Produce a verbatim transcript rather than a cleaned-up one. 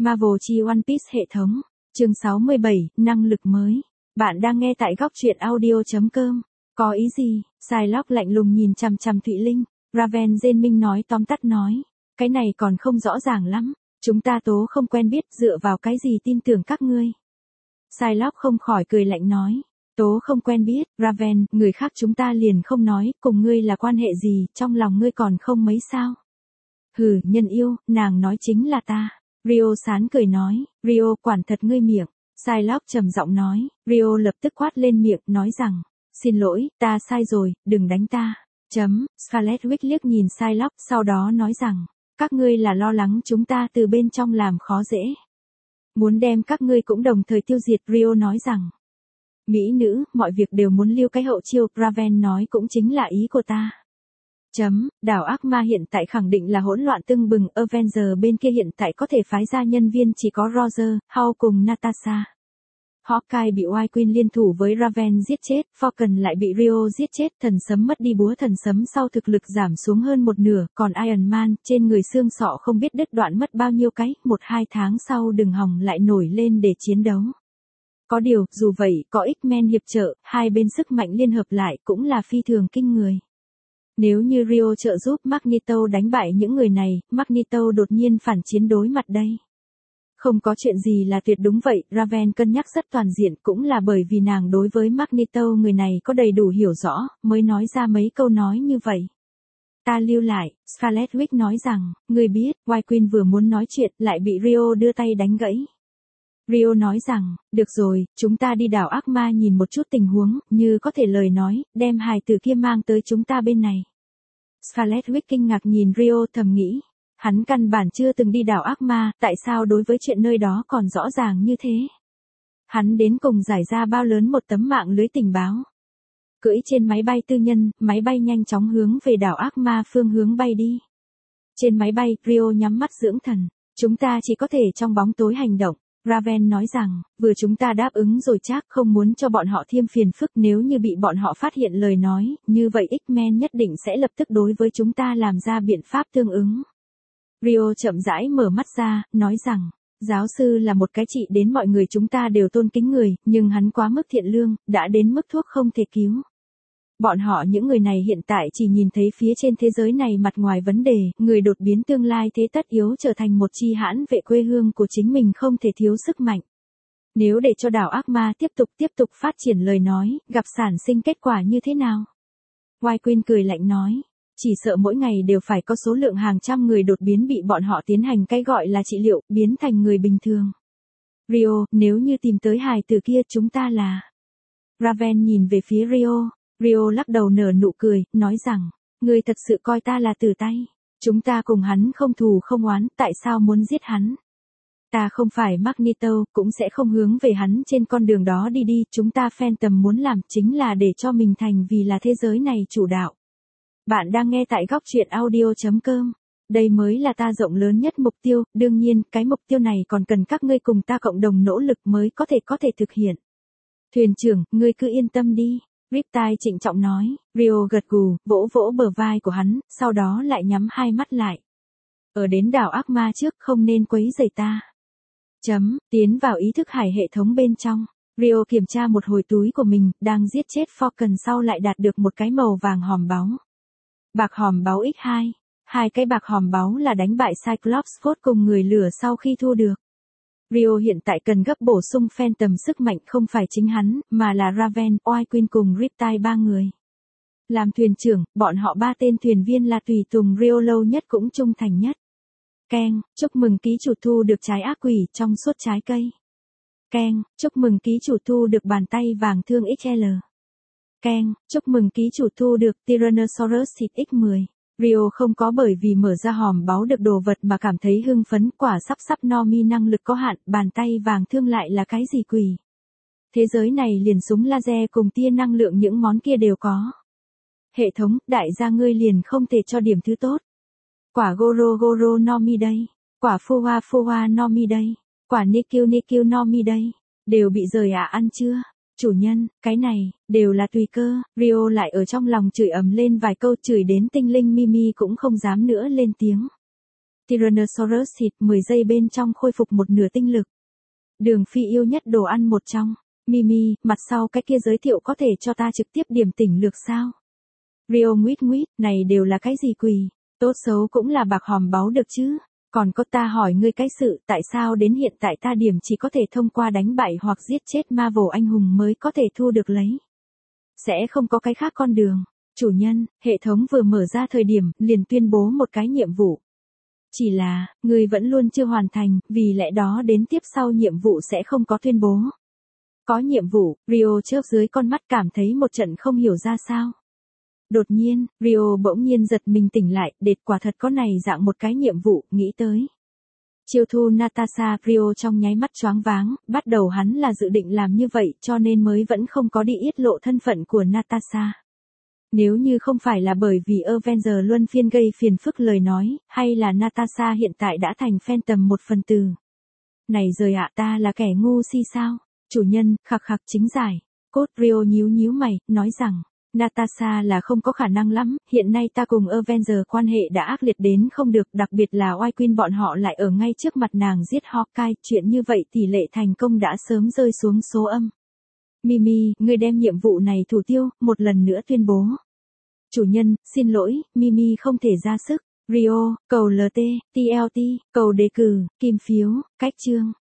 Marvel chi One Piece hệ thống. Chương sáu mươi bảy, năng lực mới. Bạn đang nghe tại góc truyện audio.com. Có ý gì? Psylocke lạnh lùng nhìn chằm chằm Thụy Linh. Raven Jên Minh nói tóm tắt nói. Cái này còn không rõ ràng lắm. Chúng ta tố không quen biết, dựa vào cái gì tin tưởng các ngươi. Psylocke không khỏi cười lạnh nói. Tố không quen biết, Raven, người khác chúng ta liền không nói, cùng ngươi là quan hệ gì, trong lòng ngươi còn không mấy sao. Hừ, nhân yêu, nàng nói chính là ta. Rio sán cười nói, Rio quản thật ngươi miệng. Psylocke trầm giọng nói, Rio lập tức quát lên miệng, nói rằng, xin lỗi, ta sai rồi, đừng đánh ta. Chấm, Scarlet Witch liếc nhìn Psylocke, sau đó nói rằng, các ngươi là lo lắng chúng ta từ bên trong làm khó dễ. Muốn đem các ngươi cũng đồng thời tiêu diệt, Rio nói rằng. Mỹ nữ, mọi việc đều muốn lưu cái hậu chiêu, Raven nói cũng chính là ý của ta. Chấm, đảo ác ma hiện tại khẳng định là hỗn loạn tưng bừng, Avenger bên kia hiện tại có thể phái ra nhân viên chỉ có Roger, Hulk cùng Natasha. Hawkeye bị White Queen liên thủ với Raven giết chết, Falcon lại bị Rio giết chết, thần sấm mất đi búa thần sấm sau thực lực giảm xuống hơn một nửa, còn Iron Man, trên người xương sọ không biết đứt đoạn mất bao nhiêu cái, một hai tháng sau đừng hòng lại nổi lên để chiến đấu. Có điều, dù vậy, có X-Men hiệp trợ, hai bên sức mạnh liên hợp lại cũng là phi thường kinh người. Nếu như Rio trợ giúp Magneto đánh bại những người này, Magneto đột nhiên phản chiến đối mặt đây. Không có chuyện gì là tuyệt đúng vậy, Raven cân nhắc rất toàn diện, cũng là bởi vì nàng đối với Magneto người này có đầy đủ hiểu rõ, mới nói ra mấy câu nói như vậy. Ta lưu lại, Scarlet Witch nói rằng, ngươi biết, White Queen vừa muốn nói chuyện, lại bị Rio đưa tay đánh gãy. Rio nói rằng, được rồi, chúng ta đi đảo ác ma nhìn một chút tình huống, như có thể lời nói, đem hài tử kia mang tới chúng ta bên này. Scarlet Witch kinh ngạc nhìn Rio thầm nghĩ, hắn căn bản chưa từng đi đảo ác ma, tại sao đối với chuyện nơi đó còn rõ ràng như thế? Hắn đến cùng giải ra bao lớn một tấm mạng lưới tình báo. Cưỡi trên máy bay tư nhân, máy bay nhanh chóng hướng về đảo ác ma phương hướng bay đi. Trên máy bay, Rio nhắm mắt dưỡng thần, chúng ta chỉ có thể trong bóng tối hành động. Raven nói rằng, vừa chúng ta đáp ứng rồi chắc không muốn cho bọn họ thêm phiền phức, nếu như bị bọn họ phát hiện lời nói, như vậy X-Men nhất định sẽ lập tức đối với chúng ta làm ra biện pháp tương ứng. Rio chậm rãi mở mắt ra, nói rằng, giáo sư là một cái trị đến mọi người chúng ta đều tôn kính người, nhưng hắn quá mức thiện lương, đã đến mức thuốc không thể cứu. Bọn họ những người này hiện tại chỉ nhìn thấy phía trên thế giới này mặt ngoài vấn đề, người đột biến tương lai thế tất yếu trở thành một chi hãn vệ quê hương của chính mình không thể thiếu sức mạnh. Nếu để cho đảo ác ma tiếp tục tiếp tục phát triển lời nói, gặp sản sinh kết quả như thế nào? White Queen cười lạnh nói, chỉ sợ mỗi ngày đều phải có số lượng hàng trăm người đột biến bị bọn họ tiến hành cái gọi là trị liệu, biến thành người bình thường. Rio, nếu như tìm tới hài tử kia chúng ta là... Raven nhìn về phía Rio. Rio lắc đầu nở nụ cười, nói rằng, ngươi thật sự coi ta là tử tay. Chúng ta cùng hắn không thù không oán, tại sao muốn giết hắn? Ta không phải Magneto, cũng sẽ không hướng về hắn trên con đường đó đi đi, chúng ta Phantom muốn làm chính là để cho mình thành vì là thế giới này chủ đạo. Bạn đang nghe tại góc truyện audio.com. Đây mới là ta rộng lớn nhất mục tiêu, đương nhiên, cái mục tiêu này còn cần các ngươi cùng ta cộng đồng nỗ lực mới có thể có thể thực hiện. Thuyền trưởng, ngươi cứ yên tâm đi. Riptide trịnh trọng nói, Rio gật gù, vỗ vỗ bờ vai của hắn, sau đó lại nhắm hai mắt lại. Ở đến đảo ác ma trước không nên quấy rầy ta. Chấm, tiến vào ý thức hải hệ thống bên trong. Rio kiểm tra một hồi túi của mình, đang giết chết Falcon sau lại đạt được một cái màu vàng hòm báu. Bạc hòm báu nhân hai. Hai cái bạc hòm báu là đánh bại Cyclops Scott cùng người lửa sau khi thu được. Rio hiện tại cần gấp bổ sung Phantom sức mạnh không phải chính hắn, mà là Raven, White Queen cùng Riptide ba người. Làm thuyền trưởng, bọn họ ba tên thuyền viên là tùy tùng Rio lâu nhất cũng trung thành nhất. Keng, chúc mừng ký chủ thu được trái ác quỷ trong suốt trái cây. Keng, chúc mừng ký chủ thu được bàn tay vàng thương ích lờ. Keng, chúc mừng ký chủ thu được Tyrannosaurus thịt ích mười. Rio không có bởi vì mở ra hòm báu được đồ vật mà cảm thấy hưng phấn, quả sắp sắp no mi năng lực có hạn, bàn tay vàng thương lại là cái gì quỷ. Thế giới này liền súng laser cùng tia năng lượng những món kia đều có. Hệ thống, đại gia ngươi liền không thể cho điểm thứ tốt. Quả Goro Goro no mi đây, quả Fuwa Fuwa no mi đây, quả Nikyu Nikyu no mi đây, đều bị rời à ăn chưa? Chủ nhân, cái này, đều là tùy cơ, Rio lại ở trong lòng chửi ầm lên vài câu chửi đến tinh linh Mimi cũng không dám nữa lên tiếng. Tyrannosaurus thịt mười giây bên trong khôi phục một nửa tinh lực. Đường Phi yêu nhất đồ ăn một trong. Mimi, mặt sau cái kia giới thiệu có thể cho ta trực tiếp điểm tỉnh lược sao? Rio nguyết nguyết, này đều là cái gì quỳ? Tốt xấu cũng là bạc hòm báu được chứ. Còn có ta hỏi ngươi cái sự tại sao đến hiện tại ta điểm chỉ có thể thông qua đánh bại hoặc giết chết Marvel anh hùng mới có thể thu được lấy. Sẽ không có cái khác con đường. Chủ nhân, hệ thống vừa mở ra thời điểm liền tuyên bố một cái nhiệm vụ. Chỉ là, ngươi vẫn luôn chưa hoàn thành, vì lẽ đó đến tiếp sau nhiệm vụ sẽ không có tuyên bố. Có nhiệm vụ, Rio chớp dưới con mắt cảm thấy một trận không hiểu ra sao. Đột nhiên, Rio bỗng nhiên giật mình tỉnh lại, đệt quả thật có này dạng một cái nhiệm vụ, nghĩ tới. Chiêu thu Natasha, Rio trong nháy mắt choáng váng, bắt đầu hắn là dự định làm như vậy cho nên mới vẫn không có đi yết lộ thân phận của Natasha. Nếu như không phải là bởi vì Avenger luân phiên gây phiền phức lời nói, hay là Natasha hiện tại đã thành Phantom một phần từ. Này rời ạ, ta là kẻ ngu si sao? Chủ nhân, khặc khặc chính giải. Cốt Rio nhíu nhíu mày, nói rằng, Natasha là không có khả năng lắm, hiện nay ta cùng Avenger quan hệ đã ác liệt đến không được, đặc biệt là White Queen bọn họ lại ở ngay trước mặt nàng giết Hawkeye, chuyện như vậy tỷ lệ thành công đã sớm rơi xuống số âm. Mimi, ngươi đem nhiệm vụ này thủ tiêu, một lần nữa tuyên bố. Chủ nhân, xin lỗi, Mimi không thể ra sức. Rio, cầu lờ tê, tê lờ tê, cầu đề cử, kim phiếu, cách chương.